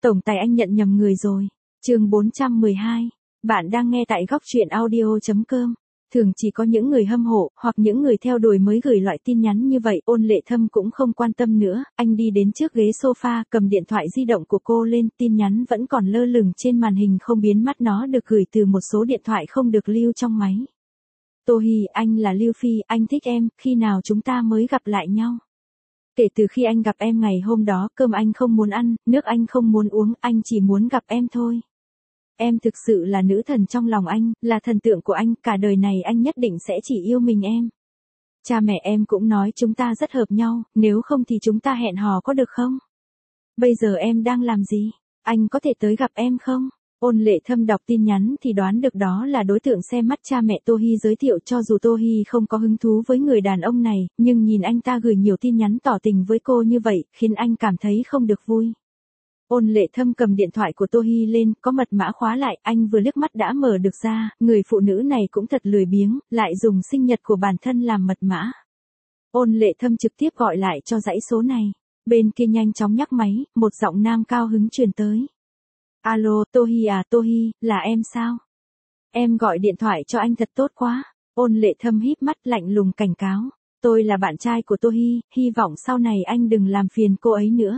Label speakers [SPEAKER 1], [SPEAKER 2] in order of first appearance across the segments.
[SPEAKER 1] Tổng tài anh nhận nhầm người rồi. Chương 412. Bạn đang nghe tại góc truyện audio.com. Thường chỉ có những người hâm mộ hoặc những người theo đuổi mới gửi loại tin nhắn như vậy. Ôn Lệ Thâm cũng không quan tâm nữa, anh đi đến trước ghế sofa, cầm điện thoại di động của cô lên, tin nhắn vẫn còn lơ lửng trên màn hình không biến mất, nó được gửi từ một số điện thoại không được lưu trong máy. Tô Hi, anh là Lưu Phi, anh thích em, khi nào chúng ta mới gặp lại nhau? Kể từ khi anh gặp em ngày hôm đó, cơm anh không muốn ăn, nước anh không muốn uống, anh chỉ muốn gặp em thôi. Em thực sự là nữ thần trong lòng anh, là thần tượng của anh, cả đời này anh nhất định sẽ chỉ yêu mình em. Cha mẹ em cũng nói chúng ta rất hợp nhau, nếu không thì chúng ta hẹn hò có được không? Bây giờ em đang làm gì? Anh có thể tới gặp em không? Ôn Lệ Thâm đọc tin nhắn thì đoán được đó là đối tượng xem mắt cha mẹ Tô Hi giới thiệu, cho dù Tô Hi không có hứng thú với người đàn ông này, nhưng nhìn anh ta gửi nhiều tin nhắn tỏ tình với cô như vậy, khiến anh cảm thấy không được vui. Ôn Lệ Thâm cầm điện thoại của Tô Hi lên, có mật mã khóa lại, anh vừa liếc mắt đã mở được ra, người phụ nữ này cũng thật lười biếng, lại dùng sinh nhật của bản thân làm mật mã. Ôn Lệ Thâm trực tiếp gọi lại cho dãy số này. Bên kia nhanh chóng nhắc máy, một giọng nam cao hứng truyền tới. Alo, Tô Hi à, Tô Hi, là em sao? Em gọi điện thoại cho anh thật tốt quá. Ôn Lệ Thâm híp mắt lạnh lùng cảnh cáo. Tôi là bạn trai của Tô Hi, hy vọng sau này anh đừng làm phiền cô ấy nữa.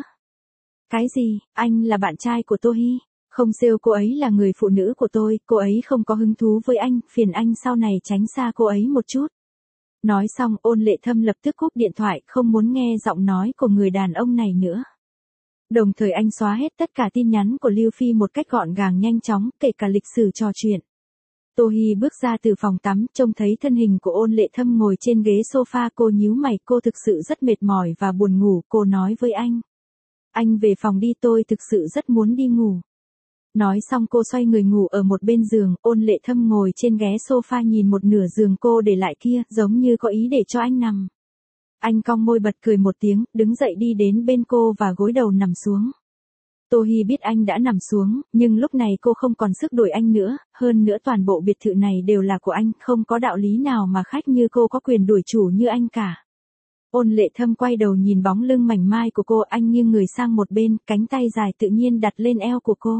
[SPEAKER 1] Cái gì, anh là bạn trai của Tô Hi? Không rêu, cô ấy là người phụ nữ của tôi, cô ấy không có hứng thú với anh, phiền anh sau này tránh xa cô ấy một chút. Nói xong, Ôn Lệ Thâm lập tức cúp điện thoại, không muốn nghe giọng nói của người đàn ông này nữa. Đồng thời anh xóa hết tất cả tin nhắn của Lưu Phi một cách gọn gàng nhanh chóng, kể cả lịch sử trò chuyện. Tô Hi bước ra từ phòng tắm, trông thấy thân hình của Ôn Lệ Thâm ngồi trên ghế sofa, cô nhíu mày, cô thực sự rất mệt mỏi và buồn ngủ, cô nói với anh. Anh về phòng đi, tôi thực sự rất muốn đi ngủ. Nói xong cô xoay người ngủ ở một bên giường, Ôn Lệ Thâm ngồi trên ghế sofa nhìn một nửa giường cô để lại kia, giống như có ý để cho anh nằm. Anh cong môi bật cười một tiếng, đứng dậy đi đến bên cô và gối đầu nằm xuống. Tô Hi biết anh đã nằm xuống, nhưng lúc này cô không còn sức đuổi anh nữa, hơn nữa toàn bộ biệt thự này đều là của anh, không có đạo lý nào mà khách như cô có quyền đuổi chủ như anh cả. Ôn Lệ Thâm quay đầu nhìn bóng lưng mảnh mai của cô, anh nghiêng người sang một bên, cánh tay dài tự nhiên đặt lên eo của cô.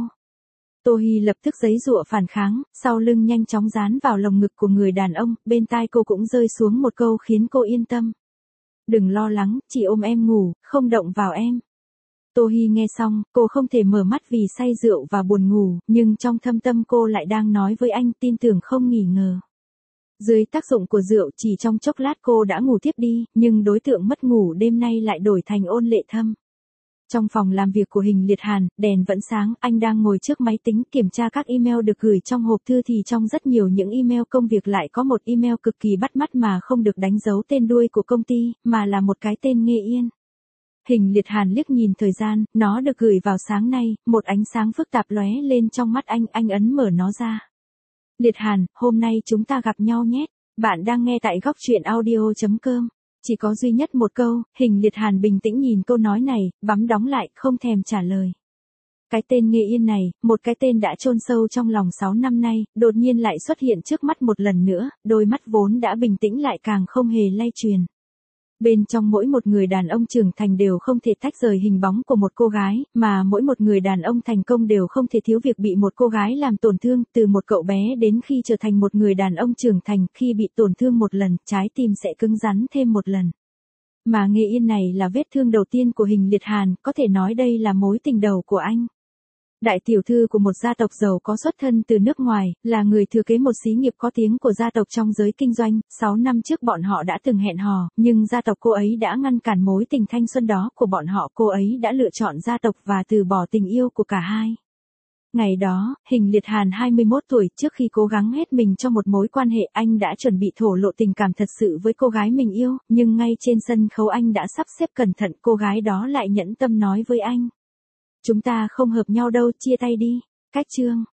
[SPEAKER 1] Tô Hi lập tức giãy giụa phản kháng, sau lưng nhanh chóng dán vào lồng ngực của người đàn ông, bên tai cô cũng rơi xuống một câu khiến cô yên tâm. Đừng lo lắng, chỉ ôm em ngủ, không động vào em. Tô Hi nghe xong, cô không thể mở mắt vì say rượu và buồn ngủ, nhưng trong thâm tâm cô lại đang nói với anh, tin tưởng không nghỉ ngờ. Dưới tác dụng của rượu, chỉ trong chốc lát cô đã ngủ tiếp đi, nhưng đối tượng mất ngủ đêm nay lại đổi thành Ôn Lệ Thâm. Trong phòng làm việc của Hình Liệt Hàn, đèn vẫn sáng, anh đang ngồi trước máy tính kiểm tra các email được gửi trong hộp thư, thì trong rất nhiều những email công việc lại có một email cực kỳ bắt mắt mà không được đánh dấu tên đuôi của công ty, mà là một cái tên Nghê Yên. Hình Liệt Hàn liếc nhìn thời gian, nó được gửi vào sáng nay, một ánh sáng phức tạp lóe lên trong mắt anh ấn mở nó ra. Liệt Hàn, hôm nay chúng ta gặp nhau nhé. Bạn đang nghe tại góc truyện audio.com. Chỉ có duy nhất một câu, Hình Liệt Hàn bình tĩnh nhìn câu nói này, bấm đóng lại, không thèm trả lời. Cái tên Nghê Yên này, một cái tên đã chôn sâu trong lòng 6 năm nay, đột nhiên lại xuất hiện trước mắt một lần nữa, đôi mắt vốn đã bình tĩnh lại càng không hề lay chuyển. Bên trong mỗi một người đàn ông trưởng thành đều không thể tách rời hình bóng của một cô gái, mà mỗi một người đàn ông thành công đều không thể thiếu việc bị một cô gái làm tổn thương, từ một cậu bé đến khi trở thành một người đàn ông trưởng thành, khi bị tổn thương một lần, trái tim sẽ cứng rắn thêm một lần. Mà Nghê Yên này là vết thương đầu tiên của Hình Liệt Hàn, có thể nói đây là mối tình đầu của anh. Đại tiểu thư của một gia tộc giàu có xuất thân từ nước ngoài, là người thừa kế một xí nghiệp có tiếng của gia tộc trong giới kinh doanh, 6 năm trước bọn họ đã từng hẹn hò, nhưng gia tộc cô ấy đã ngăn cản mối tình thanh xuân đó của bọn họ, cô ấy đã lựa chọn gia tộc và từ bỏ tình yêu của cả hai. Ngày đó, Hình Liệt Hàn 21 tuổi, trước khi cố gắng hết mình cho một mối quan hệ, anh đã chuẩn bị thổ lộ tình cảm thật sự với cô gái mình yêu, nhưng ngay trên sân khấu anh đã sắp xếp cẩn thận, cô gái đó lại nhẫn tâm nói với anh. Chúng ta không hợp nhau đâu, chia tay đi. Cách chương